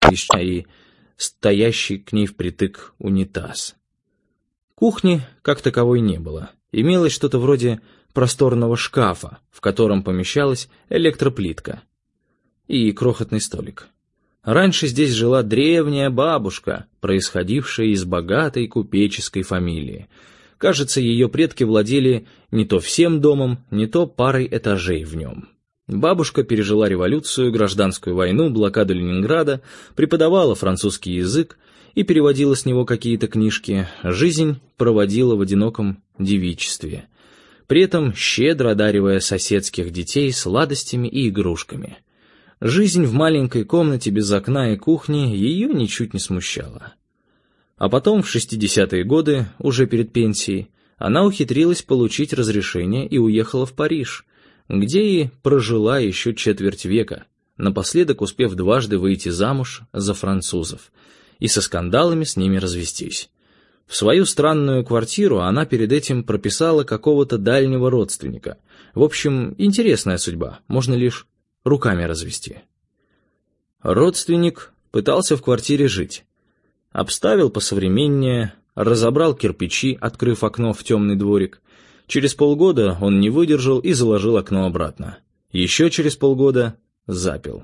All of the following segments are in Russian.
и стоящий к ней впритык унитаз. Кухни как таковой не было. Имелось что-то вроде просторного шкафа, в котором помещалась электроплитка и крохотный столик. Раньше здесь жила древняя бабушка, происходившая из богатой купеческой фамилии. Кажется, ее предки владели не то всем домом, не то парой этажей в нем. Бабушка пережила революцию, гражданскую войну, блокаду Ленинграда, преподавала французский язык и переводила с него какие-то книжки. Жизнь проводила в одиноком девичестве, при этом щедро одаривая соседских детей сладостями и игрушками. Жизнь в маленькой комнате без окна и кухни ее ничуть не смущала. А потом, в 60-е годы, уже перед пенсией, она ухитрилась получить разрешение и уехала в Париж, где и прожила еще четверть века, напоследок успев дважды выйти замуж за французов и со скандалами с ними развестись. В свою странную квартиру она перед этим прописала какого-то дальнего родственника. В общем, интересная судьба, можно лишь руками развести. Родственник пытался в квартире жить. Обставил посовременнее, разобрал кирпичи, открыв окно в темный дворик. Через полгода он не выдержал и заложил окно обратно. Еще через полгода запил.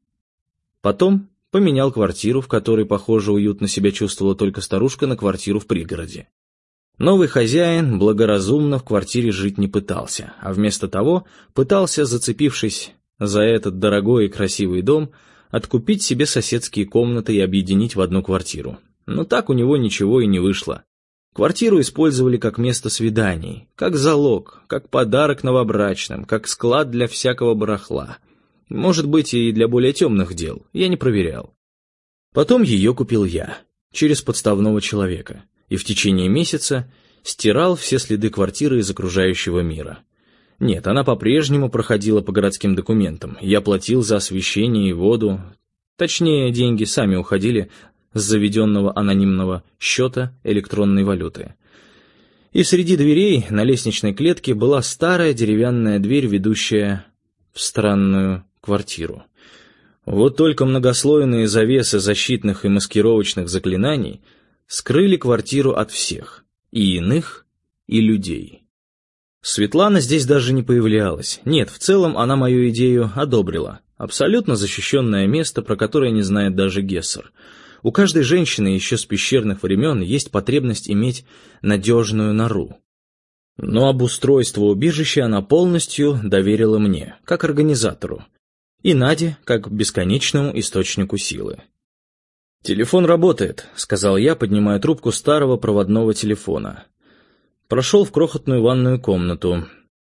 Потом поменял квартиру, в которой, похоже, уютно себя чувствовала только старушка, на квартиру в пригороде. Новый хозяин благоразумно в квартире жить не пытался, а вместо того пытался, зацепившись за этот дорогой и красивый дом, откупить себе соседские комнаты и объединить в одну квартиру. Но так у него ничего и не вышло. Квартиру использовали как место свиданий, как залог, как подарок новобрачным, как склад для всякого барахла. Может быть, и для более темных дел, я не проверял. Потом ее купил я, через подставного человека, и в течение месяца стирал все следы квартиры из окружающего мира. Нет, она по-прежнему проходила по городским документам. Я платил за освещение и воду. Точнее, деньги сами уходили с заведенного анонимного счета электронной валюты. И среди дверей на лестничной клетке была старая деревянная дверь, ведущая в странную квартиру. Вот только многослойные завесы защитных и маскировочных заклинаний скрыли квартиру от всех, и иных, и людей. Светлана здесь даже не появлялась. Нет, в целом она мою идею одобрила. Абсолютно защищенное место, про которое не знает даже Гессер. У каждой женщины еще с пещерных времен есть потребность иметь надежную нору. Но обустройство убежища она полностью доверила мне, как организатору, и Наде, как бесконечному источнику силы. «Телефон работает», — сказал я, поднимая трубку старого проводного телефона. Прошел в крохотную ванную комнату.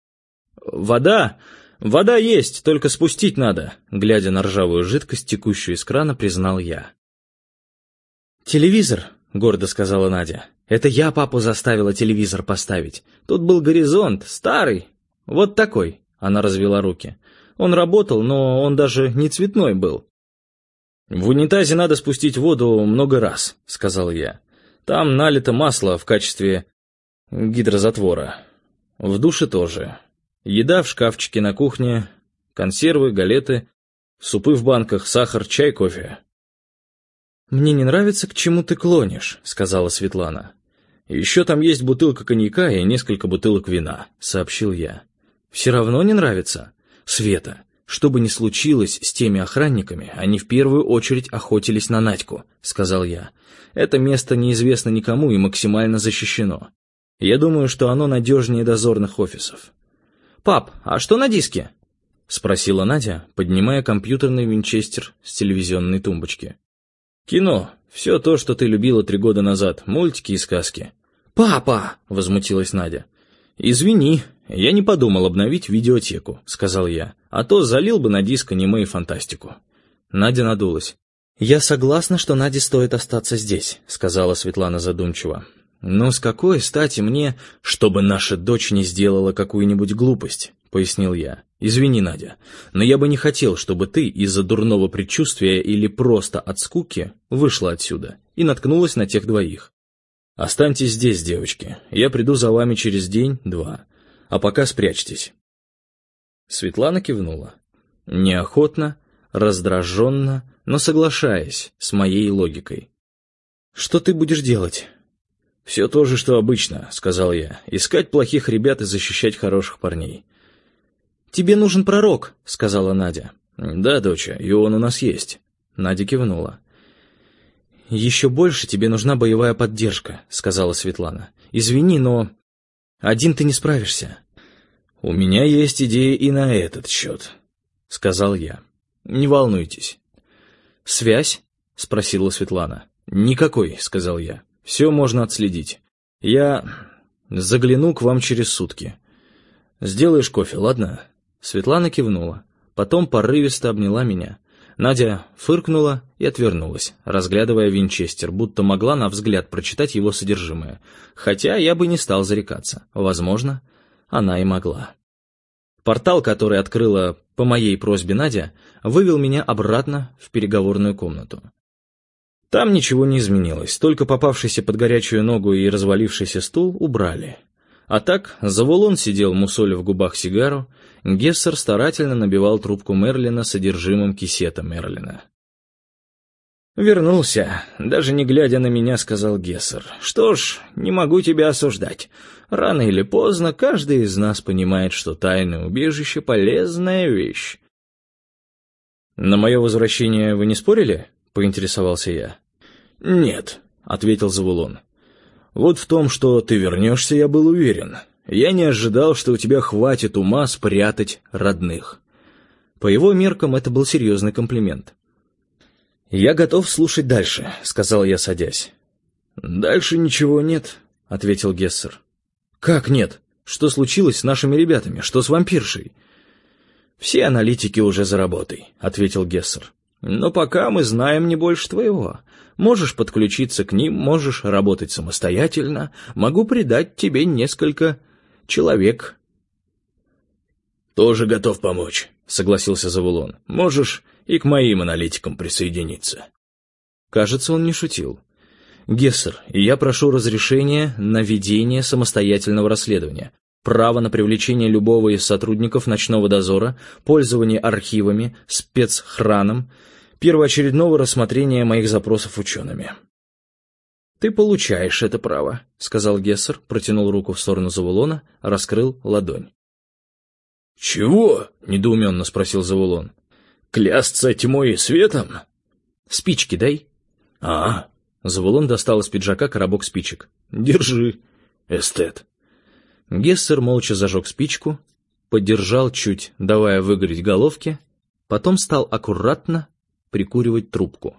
«Вода! Вода есть, только спустить надо», — глядя на ржавую жидкость, текущую из крана, признал я. «Телевизор», — гордо сказала Надя. «Это я папу заставила телевизор поставить. Тут был горизонт, старый, вот такой», — она развела руки. «Он работал, но он даже не цветной был». «В унитазе надо спустить воду много раз», — сказал я. «Там налито масло в качестве гидрозатвора. В душе тоже. Еда в шкафчике на кухне, консервы, галеты, супы в банках, сахар, чай, кофе». «Мне не нравится, к чему ты клонишь», — сказала Светлана. «Еще там есть бутылка коньяка и несколько бутылок вина», — сообщил я. «Все равно не нравится? Света, что бы ни случилось с теми охранниками, они в первую очередь охотились на Надьку», — сказал я. «Это место неизвестно никому и максимально защищено. Я думаю, что оно надежнее дозорных офисов». «Пап, а что на диске?» — спросила Надя, поднимая компьютерный винчестер с телевизионной тумбочки. «Кино. Все то, что ты любила 3 года назад. Мультики и сказки». «Папа!» — возмутилась Надя. «Извини, я не подумал обновить видеотеку», — сказал я. «А то залил бы на диск аниме и фантастику». Надя надулась. «Я согласна, что Наде стоит остаться здесь», — сказала Светлана задумчиво. «Но с какой стати мне, чтобы наша дочь не сделала какую-нибудь глупость?» — пояснил я. «Извини, Надя, но я бы не хотел, чтобы ты из-за дурного предчувствия или просто от скуки вышла отсюда и наткнулась на тех двоих. Останьтесь здесь, девочки, я приду за вами через день-два, а пока спрячьтесь». Светлана кивнула. Неохотно, раздраженно, но соглашаясь с моей логикой. «Что ты будешь делать?» «Все то же, что обычно», — сказал я. «Искать плохих ребят и защищать хороших парней». «Тебе нужен пророк», — сказала Надя. «Да, доча, и он у нас есть». Надя кивнула. «Еще больше тебе нужна боевая поддержка», — сказала Светлана. «Извини, но один ты не справишься». «У меня есть идеи и на этот счет», — сказал я. «Не волнуйтесь». «Связь?» — спросила Светлана. «Никакой», — сказал я. «Все можно отследить. Я загляну к вам через сутки. Сделаешь кофе, ладно?» Светлана кивнула. Потом порывисто обняла меня. Надя фыркнула и отвернулась, разглядывая винчестер, будто могла на взгляд прочитать его содержимое. Хотя я бы не стал зарекаться. Возможно, она и могла. Портал, который открыла по моей просьбе Надя, вывел меня обратно в переговорную комнату. Там ничего не изменилось, только попавшийся под горячую ногу и развалившийся стул убрали. А так, Завулон сидел, мусоля в губах сигару, Гессер старательно набивал трубку Мерлина содержимым кисета Мерлина. «Вернулся», — даже не глядя на меня, сказал Гессер. «Что ж, не могу тебя осуждать. Рано или поздно каждый из нас понимает, что тайное убежище — полезная вещь». «На мое возвращение вы не спорили?» — поинтересовался я. «Нет», — ответил Завулон. «Вот в том, что ты вернешься, я был уверен. Я не ожидал, что у тебя хватит ума спрятать родных». По его меркам это был серьезный комплимент. «Я готов слушать дальше», — сказал я, садясь. «Дальше ничего нет», — ответил Гессер. «Как нет? Что случилось с нашими ребятами? Что с вампиршей?» «Все аналитики уже за работой», — ответил Гессер. «Но пока мы знаем не больше твоего. Можешь подключиться к ним, можешь работать самостоятельно. Могу придать тебе несколько человек». «Тоже готов помочь», — согласился Завулон. «Можешь и к моим аналитикам присоединиться». Кажется, он не шутил. «Гессер, я прошу разрешения на ведение самостоятельного расследования, право на привлечение любого из сотрудников ночного дозора, пользование архивами, спецхраном, первоочередного рассмотрения моих запросов учеными». «Ты получаешь это право», — сказал Гессер, протянул руку в сторону Завулона, раскрыл ладонь. «Чего?» — недоуменно спросил Завулон. «Клясться тьмой и светом?» «Спички дай». «А?» Завулон достал из пиджака коробок спичек. «Держи, эстет». Гессер молча зажег спичку, подержал чуть, давая выгореть головке, потом стал аккуратно прикуривать трубку.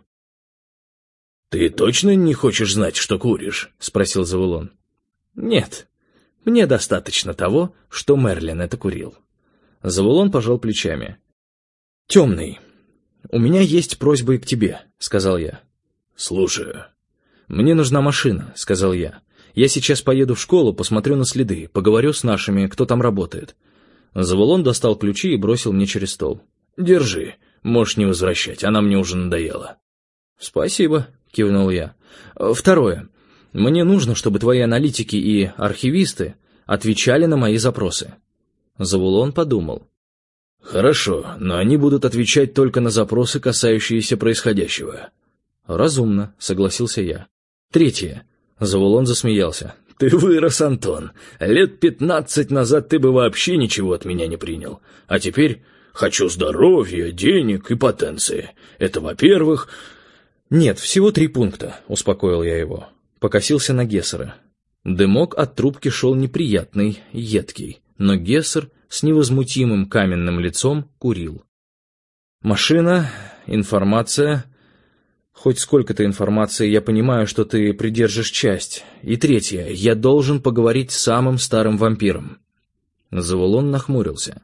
«Ты точно не хочешь знать, что куришь?» — спросил Завулон. «Нет, мне достаточно того, что Мерлин это курил». Завулон пожал плечами. «Темный, у меня есть просьба и к тебе», — сказал я. «Слушаю». «Мне нужна машина», — сказал я. «Я сейчас поеду в школу, посмотрю на следы, поговорю с нашими, кто там работает». Завулон достал ключи и бросил мне через стол. «Держи, можешь не возвращать, она мне уже надоела». «Спасибо», — кивнул я. «Второе. Мне нужно, чтобы твои аналитики и архивисты отвечали на мои запросы». Завулон подумал. «Хорошо, но они будут отвечать только на запросы, касающиеся происходящего». «Разумно», — согласился я. «Третье». Завулон засмеялся. «Ты вырос, Антон. Лет 15 назад ты бы вообще ничего от меня не принял. А теперь хочу здоровья, денег и потенции. Это во-первых...» «Нет, всего 3 пункта», — успокоил я его. Покосился на Гессера. Дымок от трубки шел неприятный, едкий, но Гессер с невозмутимым каменным лицом курил. «Машина, информация...» «Хоть сколько-то информации, я понимаю, что ты придержишь часть. И третье, я должен поговорить с самым старым вампиром». Завулон нахмурился.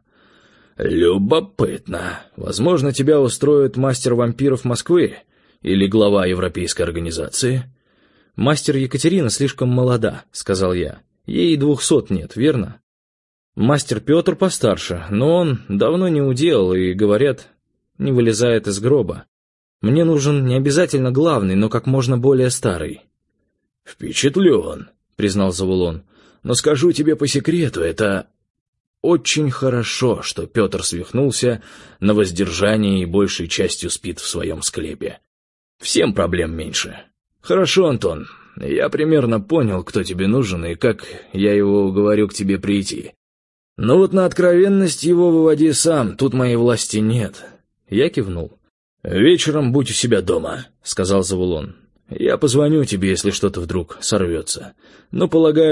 «Любопытно. Возможно, тебя устроит мастер вампиров Москвы или глава европейской организации?» «Мастер Екатерина слишком молода», — сказал я. «Ей 200 нет, верно?» «Мастер Петр постарше, но он давно не удел и, говорят, не вылезает из гроба. Мне нужен не обязательно главный, но как можно более старый». «Впечатлен», — признал Завулон. «Но скажу тебе по секрету, это очень хорошо, что Петр свихнулся на воздержании и большей частью спит в своем склепе. Всем проблем меньше. Хорошо, Антон, я примерно понял, кто тебе нужен и как я его уговорю к тебе прийти. Но вот на откровенность его выводи сам, тут моей власти нет. Я кивнул. «Вечером будь у себя дома», — сказал Завулон. «Я позвоню тебе, если что-то вдруг сорвется. Но, полагаю,